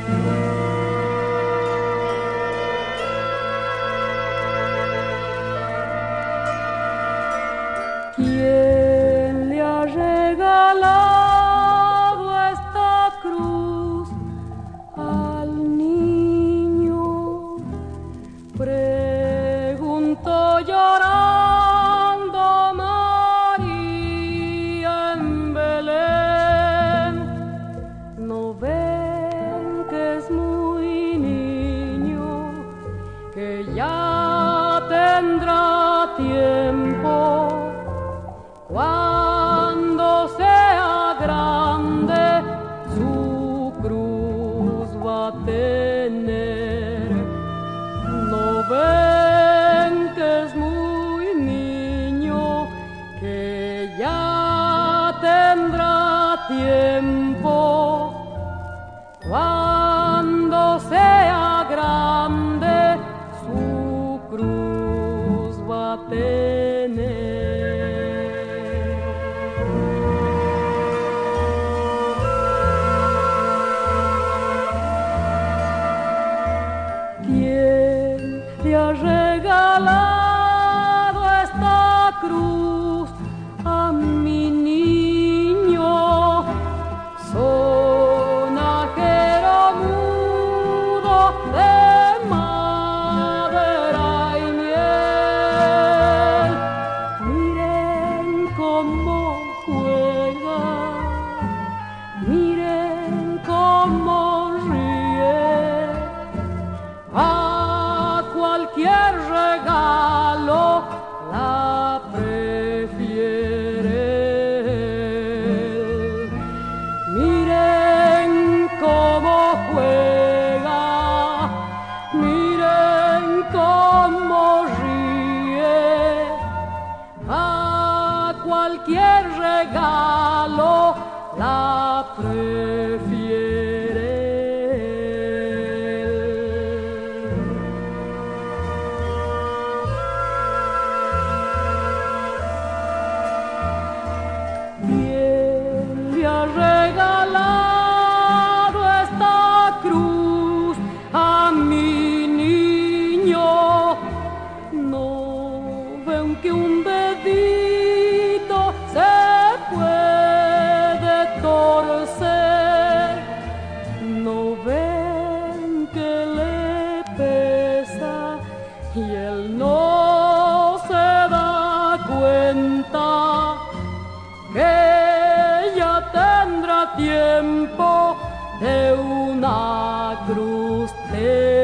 ¿Quién le ha regalado esta cruz al niño? Preguntó llorando María en Belén. ¿No ven que es muy niño, que ya tendrá tiempo? Cuando sea grande su cruz va a tener. ¿No ven que es muy niño, que ya tendrá tiempo? Cuando sea grande su cruz va a tener. ¿Quién te ha regalado esta cruz a mi niño? Sonajero mudo de madera y miel. Miren cómo juega, miren cómo ríe. A cualquier regalo la prefiere. Miren cómo juega, miren cómo ríe. A cualquier regalo la prefiere. ¿Quién le ha regalado esta cruz a mi niño? ¿No ven que un dedito se puede torcer? ¿No ven que le pesa y él no se da cuenta que ya tendrá tiempo de una cruz?